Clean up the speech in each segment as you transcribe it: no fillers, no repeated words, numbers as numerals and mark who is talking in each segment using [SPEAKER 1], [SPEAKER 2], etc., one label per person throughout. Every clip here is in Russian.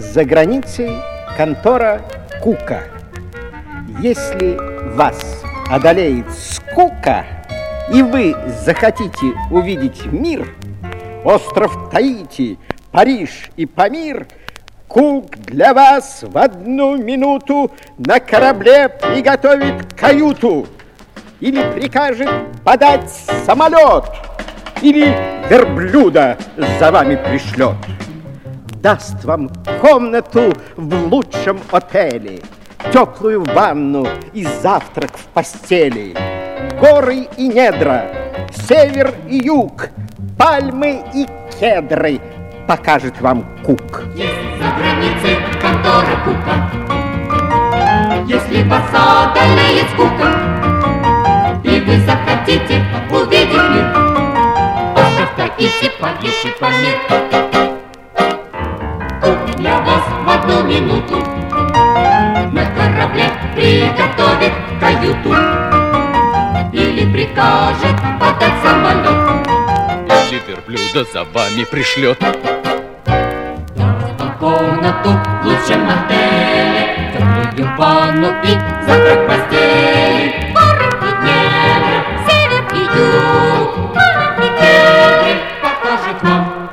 [SPEAKER 1] За границей контора Кука. Если вас одолеет скука, и вы захотите увидеть мир, остров Таити, Париж и Памир, Кук для вас в 1 минуту на корабле приготовит каюту, или прикажет подать самолет, или верблюда за вами пришлет. Даст вам комнату в лучшем отеле, теплую ванну и завтрак в постели, горы и недра, север и юг, пальмы и кедры покажет вам Кук.
[SPEAKER 2] Есть за границей контора Кука. Если вас одолеет скука, и вы захотите увидеть мир, остров Таити, Париж и Памир, Кук для вас в 1 минуту на корабле приготовит каюту, или прикажет подать самолет,
[SPEAKER 3] или верблюда за вами пришлет.
[SPEAKER 2] Комнату в лучшем отеле, теплую ванну и завтрак в постели, горы и недра, север и юг, пальмы и кедры покажет вам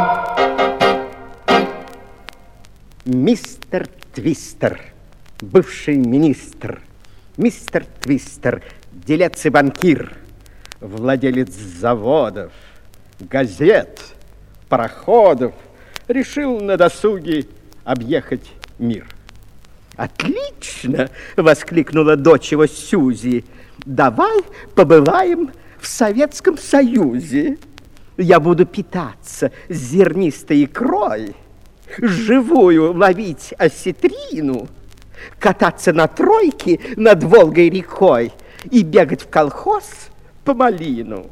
[SPEAKER 2] Кук.
[SPEAKER 1] Мистер Твистер, бывший министр, мистер Твистер, делец и банкир, владелец заводов, газет, пароходов, решил на досуге объехать мир. «Отлично!» — воскликнула дочь его Сюзи. «Давай побываем в Советском Союзе. Я буду питаться зернистой икрой, живую ловить осетрину, кататься на тройке над Волгой рекой и бегать в колхоз по малину».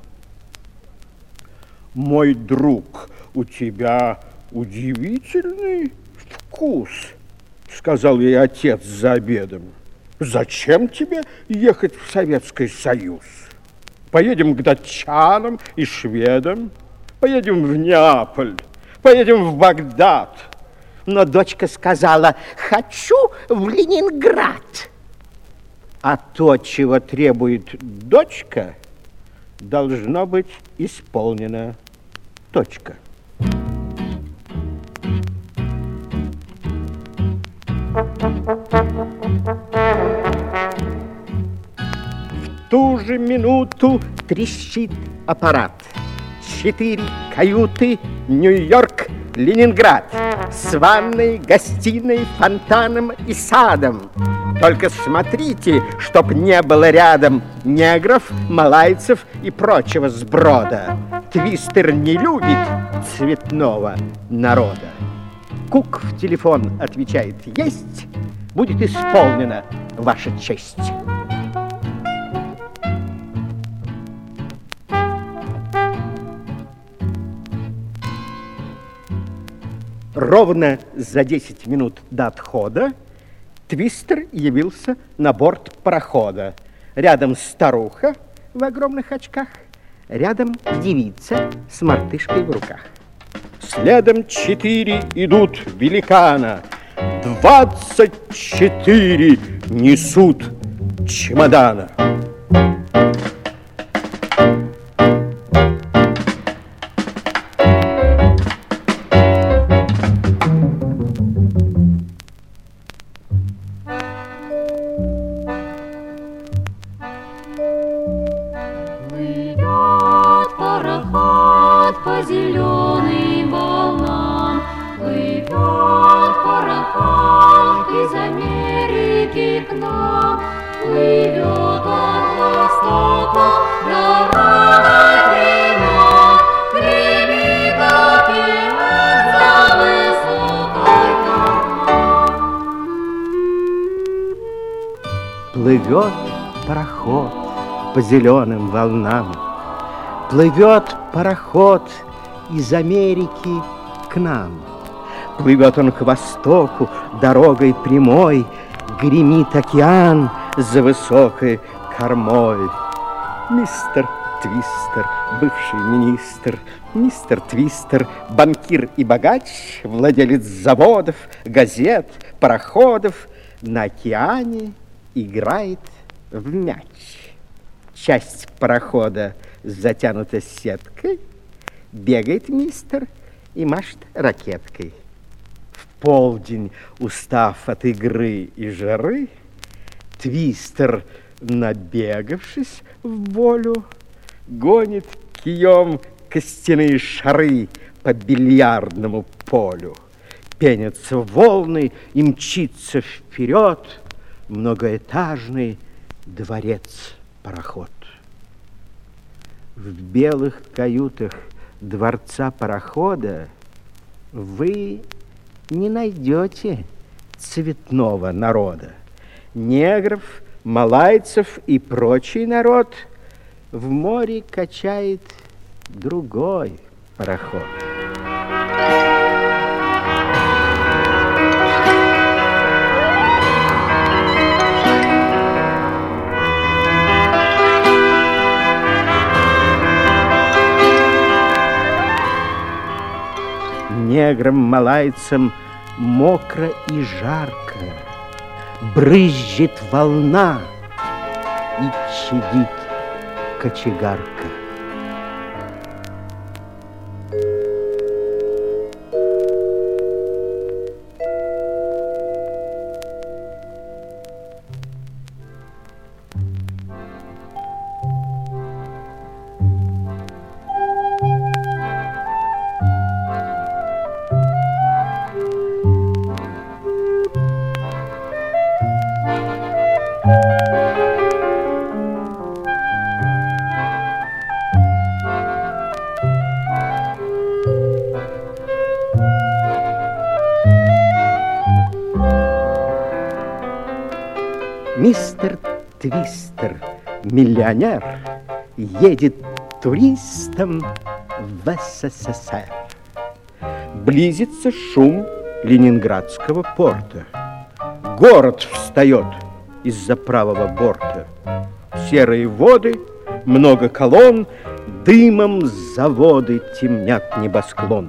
[SPEAKER 1] «Мой друг, у тебя удивительный вкус», — сказал ей отец за обедом. «Зачем тебе ехать в Советский Союз? Поедем к датчанам и шведам, поедем в Неаполь, поедем в Багдад».
[SPEAKER 4] Но дочка сказала: «Хочу в Ленинград».
[SPEAKER 1] А то, чего требует дочка, должно быть исполнено. Точка. В ту же минуту трещит аппарат. 4 каюты, Нью-Йорк, Ленинград, с ванной, гостиной, фонтаном и садом. Только смотрите, чтоб не было рядом негров, малайцев и прочего сброда. Твистер не любит цветного народа. Кук в телефон отвечает: «Есть, будет исполнена ваша честь». Ровно за 10 минут до отхода Твистер явился на борт парохода. Рядом старуха в огромных очках, рядом девица с мартышкой в руках. Следом 4 идут великана, 24 несут чемодана.
[SPEAKER 2] По зеленым волнам плывет пароход из Америки к нам, плывет от востока до Романа к Левитоке за высокой горой.
[SPEAKER 1] Плывет пароход по зеленым волнам, плывет пароход из Америки к нам. Плывет он к востоку дорогой прямой, гремит океан за высокой кормой. Мистер Твистер,
[SPEAKER 4] бывший министр, мистер Твистер, банкир и богач, владелец заводов, газет, пароходов, на океане играет в мяч. Часть парохода затянута сеткой, бегает мистер и машет ракеткой. В полдень, устав от игры и жары, Твистер, набегавшись в волю, гонит кием костяные шары по бильярдному полю. Пенятся волны и мчится вперед многоэтажный дворец-пароход. В белых каютах дворца парохода вы не найдете цветного народа. Негров, малайцев и прочий народ в море качает другой пароход. Неграм, малайцам мокро и жарко, брызжет волна и чадит кочегарка. Мистер Твистер, миллионер, едет туристом в СССР. Близится шум Ленинградского порта. Город встает из-за правого борта. Серые воды, много колонн, дымом заводы темнят небосклон.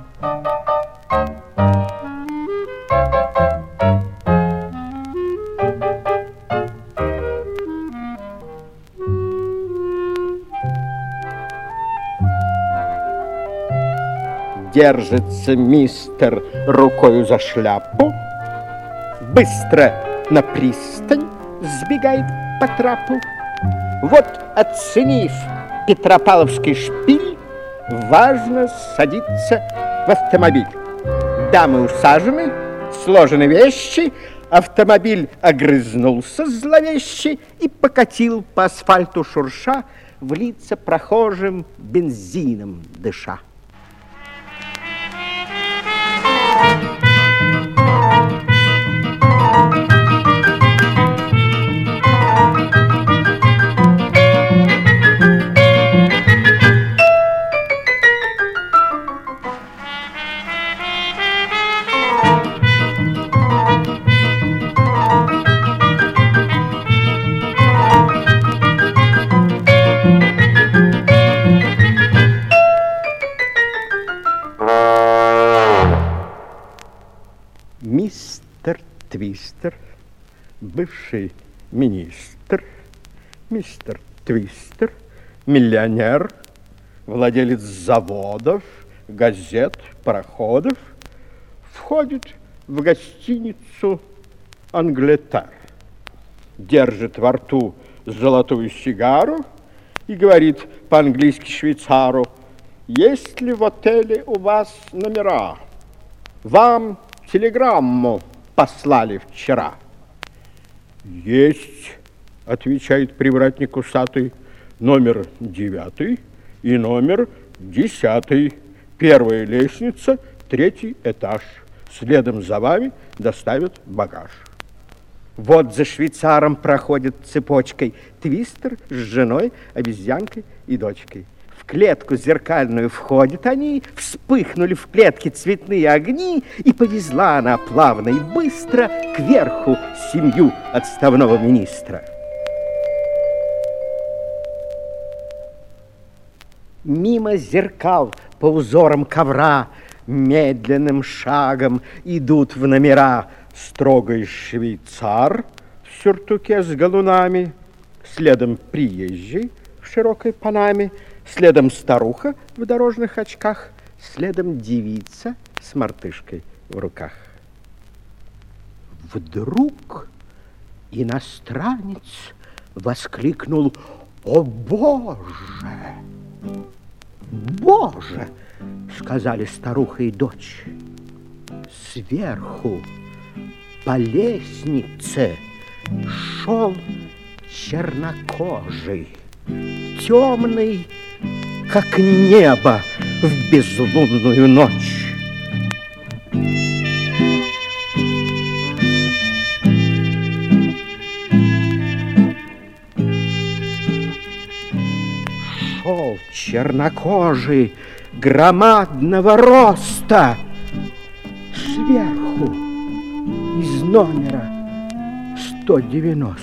[SPEAKER 4] Держится мистер рукою за шляпу, быстро на пристань сбегает по трапу. Вот, оценив Петропавловский шпиль, важно садиться в автомобиль. Дамы усажены, сложены вещи, автомобиль огрызнулся зловеще и покатил по асфальту шурша, в лица прохожим бензином дыша. Мистер Твистер, бывший министр, мистер Твистер, миллионер, владелец заводов, газет, пароходов, входит в гостиницу «Англетер», держит во рту золотую сигару и говорит по-английски швейцару: «Есть ли в отеле у вас номера? Вам телеграмму послали вчера». «Есть», — отвечает привратник усатый, «номер 9 и номер 10. Первая лестница, 3 этаж. Следом за вами доставят багаж». Вот за швейцаром проходит цепочкой Твистер с женой, обезьянкой и дочкой. В клетку зеркальную входят они, вспыхнули в клетке цветные огни, и повезла она плавно и быстро кверху семью отставного министра.
[SPEAKER 1] Мимо зеркал по узорам ковра медленным шагом идут в номера строгий швейцар в сюртуке с галунами, следом приезжий в широкой панаме, следом старуха в дорожных очках, следом девица с мартышкой в руках. Вдруг иностранец воскликнул: «О, Боже! Боже!» — сказали старуха и дочь. Сверху по лестнице шел чернокожий, темный, как небо в безлунную ночь. Шел чернокожий громадного роста сверху из номера 190.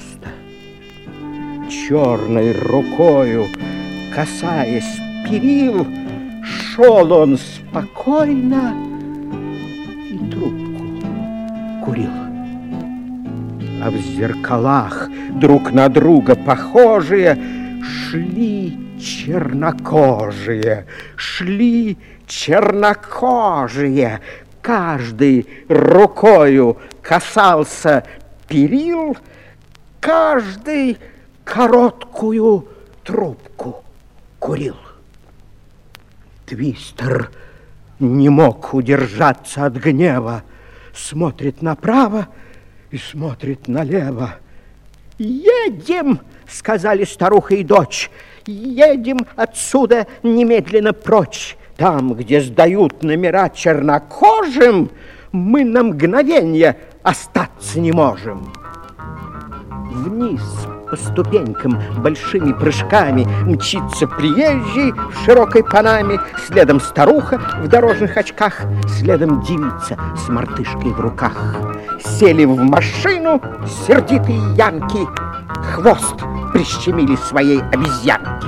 [SPEAKER 1] Черной рукою, касаясь перил, шел он спокойно и трубку курил. А в зеркалах друг на друга похожие шли чернокожие, каждый рукою касался перил, каждый короткую трубку курил. Твистер не мог удержаться от гнева, смотрит направо и смотрит налево. «Едем!» — сказали старуха и дочь. «Едем отсюда немедленно прочь. Там, где сдают номера чернокожим, мы на мгновенье остаться не можем». Вниз по ступенькам большими прыжками мчится приезжий в широкой панаме, следом старуха в дорожных очках, следом девица с мартышкой в руках. Сели в машину сердитые янки, хвост прищемили своей обезьянки.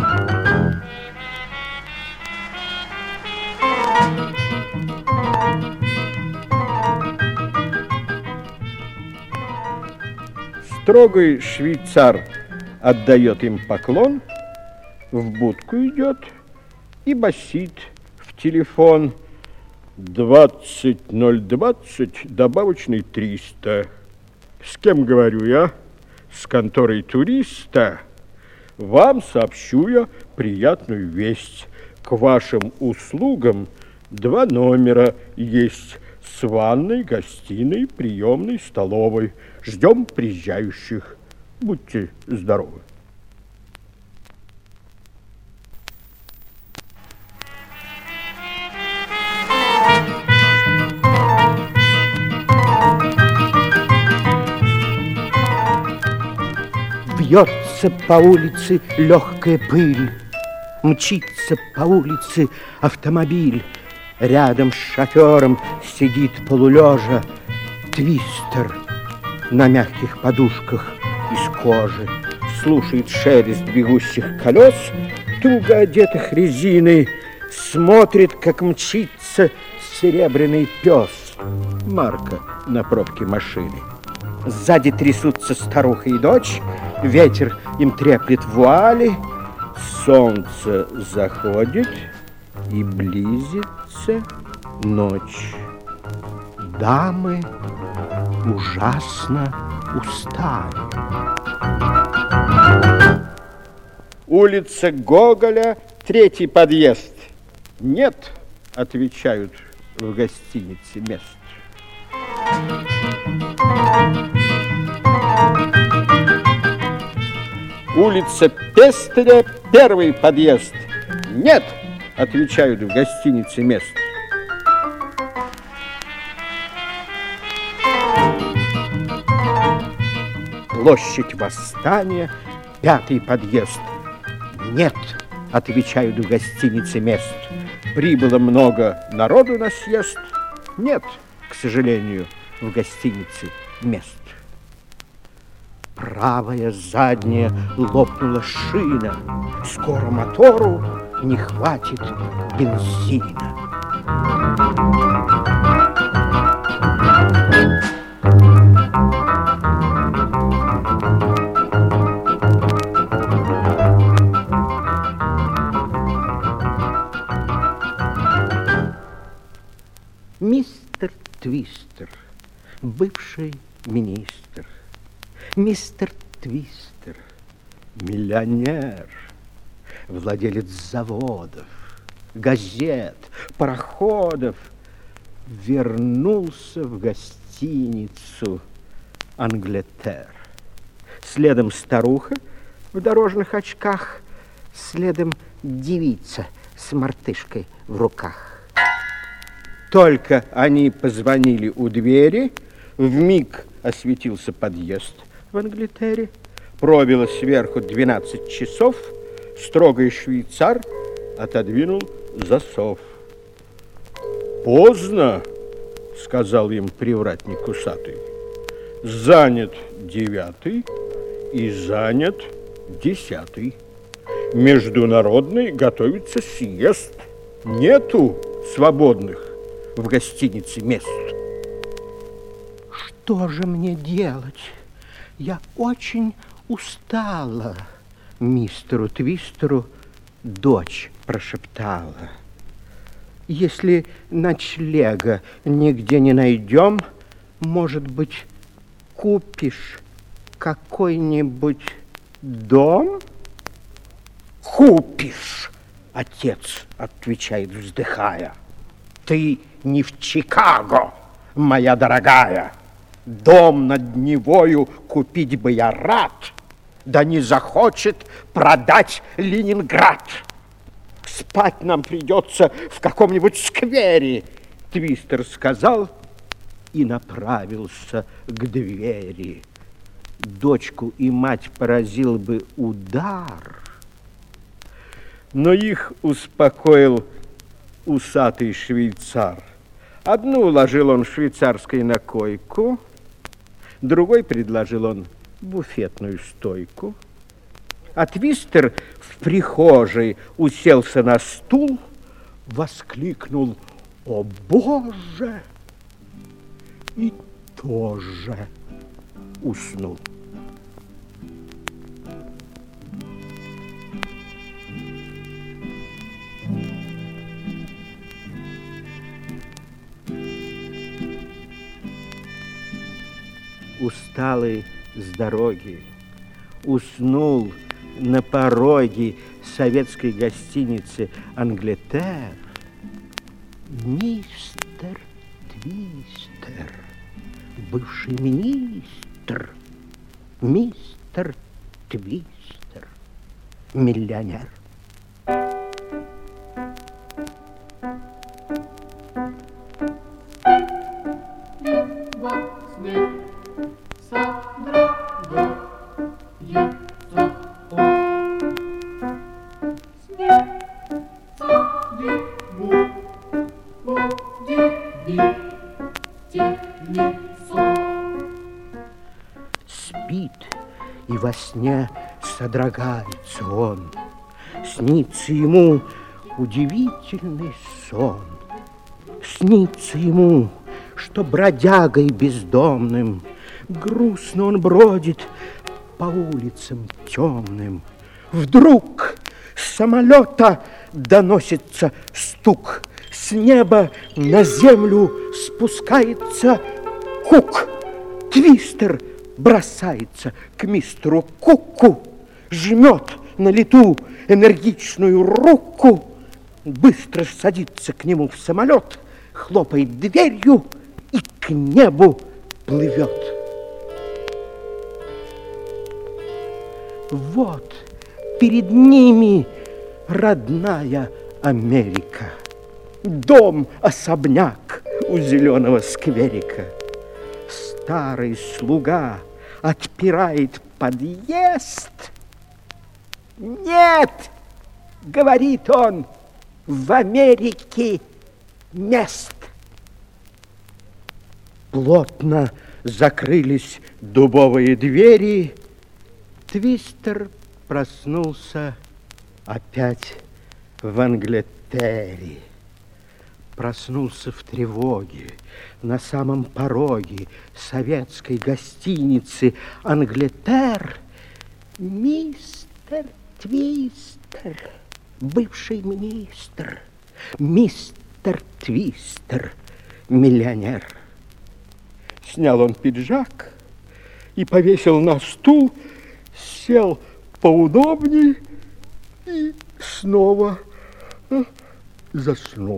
[SPEAKER 4] Строгий швейцар отдает им поклон, в будку идет и басит в телефон: 20020, добавочный 300. С кем говорю я? С конторой туриста. Вам сообщу я приятную весть. К вашим услугам 2 номера есть с ванной, гостиной, приемной, столовой. Ждем приезжающих. Будьте здоровы.
[SPEAKER 1] Вьется по улице легкая пыль, мчится по улице автомобиль. Рядом с шофером сидит полулежа Твистер на мягких подушках из кожи. Слушает шелест бегущих колес, туго одетых резиной. Смотрит, как мчится серебряный пес, марка на пробке машины. Сзади трясутся старуха и дочь, ветер им треплет вуали. Солнце заходит, и близится ночь. Дамы ужасно устали.
[SPEAKER 4] Улица Гоголя, 3-й подъезд. Нет, отвечают в гостинице мест. Улица Пестеля, 1-й подъезд. Нет, отвечают в гостинице мест.
[SPEAKER 1] Площадь Восстания, 5-й подъезд. Нет, отвечают в гостинице мест.
[SPEAKER 4] Прибыло много народу на съезд.
[SPEAKER 1] Нет, к сожалению, в гостинице мест. Правая задняя лопнула шина. Скоро мотору не хватит бензина. Мистер Твистер, бывший министр, мистер Твистер, миллионер, владелец заводов, газет, пароходов, вернулся в гостиницу «Англетер». Следом старуха в дорожных очках, следом девица с мартышкой в руках. Только они позвонили у двери, вмиг осветился подъезд в Англетере, пробило сверху 12 часов, строгий швейцар отодвинул засов. «Поздно», — сказал им привратник усатый, — «занят 9-й и занят 10-й. Международный готовится съезд. Нету свободных в гостинице мест». «Что же мне делать? Я очень устала», — мистеру Твистеру дочь прошептала. «Если ночлега нигде не найдем, может быть, купишь какой-нибудь дом?» «Купишь», — отец отвечает, вздыхая. «Ты не в Чикаго, моя дорогая. Дом над Невою купить бы я рад, да не захочет продать Ленинград. Спать нам придется в каком-нибудь сквере», — Твистер сказал и направился к двери. Дочку и мать поразил бы удар, но их успокоил усатый швейцар. Одну уложил он швейцарской на койку, другой предложил он буфетную стойку. А Твистер в прихожей уселся на стул, воскликнул: «О, Боже!» и тоже уснул. Усталый с дороги, уснул на пороге советской гостиницы «Англетер» мистер Твистер, бывший министр, мистер Твистер, миллионер. Спит, и во сне содрогается он. Снится ему удивительный сон. Снится ему, что бродягой бездомным грустно он бродит по улицам темным. Вдруг с самолета доносится стук. С неба на землю спускается Кук. Твистер бросается к мистеру Куку, жмет на лету энергичную руку, быстро садится к нему в самолет, хлопает дверью и к небу плывет. Вот перед ними родная Америка. Дом-особняк у зеленого скверика. Старый слуга отпирает подъезд. «Нет, — говорит он, — в Америке мест». Плотно закрылись дубовые двери. Твистер проснулся опять в Англитере. Проснулся в тревоге на самом пороге советской гостиницы Англитер мистер Твистер, бывший министр, мистер Твистер, миллионер. Снял он пиджак и повесил на стул, сел поудобнее и снова заснул.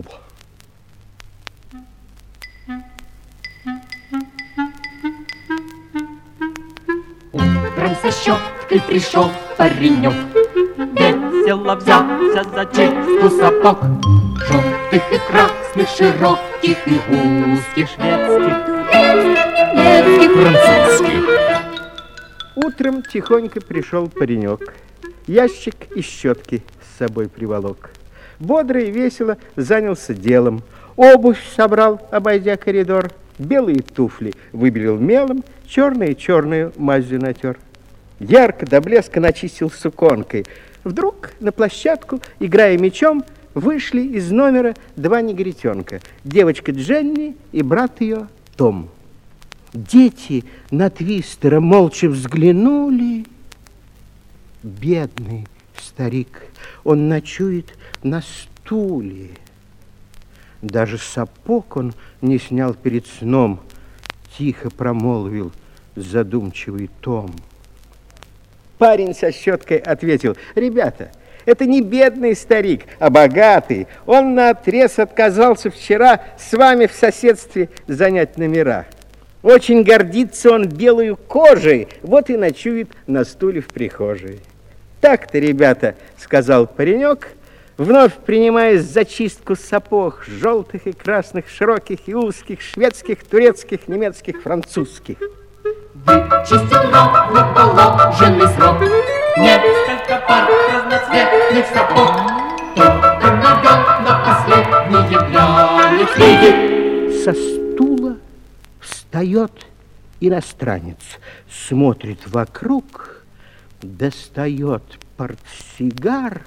[SPEAKER 2] Утром со щеткой пришел паренек, весело взялся за чистку сапог, желтых и красных, широких и узких, шведских, турецких, немецких, французских.
[SPEAKER 1] Утром тихонько пришел паренек, ящик и щетки с собой приволок. Бодро и весело занялся делом. Обувь собрал, обойдя коридор, белые туфли выбелил мелом, черную мазью натер. Ярко до блеска начистил суконкой. Вдруг на площадку, играя мячом, вышли из номера два негритенка. Девочка Дженни и брат ее Том. Дети на Твистера молча взглянули. Бедный старик, он ночует на стуле. Даже сапог он не снял перед сном, тихо промолвил задумчивый Том. Парень со щеткой ответил: ребята, это не бедный старик, а богатый. Он наотрез отказался вчера с вами в соседстве занять номера. Очень гордится он белой кожей, вот и ночует на стуле в прихожей. Так-то, ребята, сказал паренек, вновь принимаясь за чистку сапог, желтых и красных, широких и узких, шведских, турецких, немецких, французских.
[SPEAKER 2] Вычистил ровно положенный срок, несколько пар разноцветных сапог, только навел на последние глянец.
[SPEAKER 1] Со стула встает иностранец, смотрит вокруг, достает портсигар.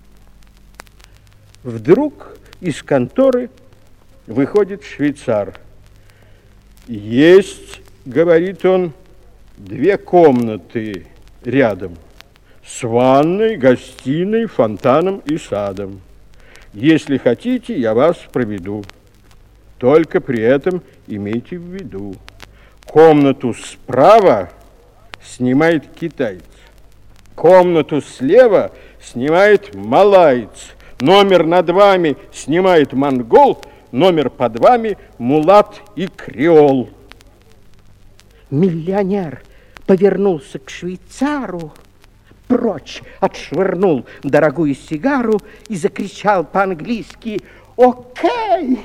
[SPEAKER 1] Вдруг из конторы выходит швейцар. Есть, говорит он, две комнаты рядом, с ванной, гостиной, фонтаном и садом. Если хотите, я вас проведу. Только при этом имейте в виду, комнату справа снимает китаец, комнату слева снимает малаец, номер над вами снимает монгол, номер под вами мулат и креол. Миллионер повернулся к швейцару, прочь отшвырнул дорогую сигару и закричал по-английски: «Окей,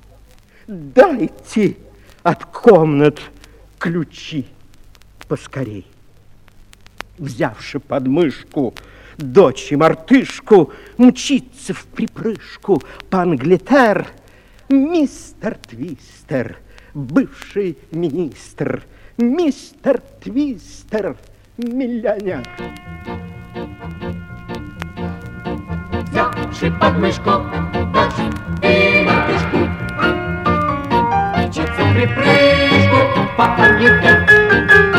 [SPEAKER 1] дайте от комнат ключи поскорей». Взявши под мышку дочь и мартышку, мчится в припрыжку по Англитер мистер Твистер, бывший министр, мистер Твистер, миллионер.
[SPEAKER 2] Взявши под мышку дочь и мартышку, мчится в припрыжку по Англитер.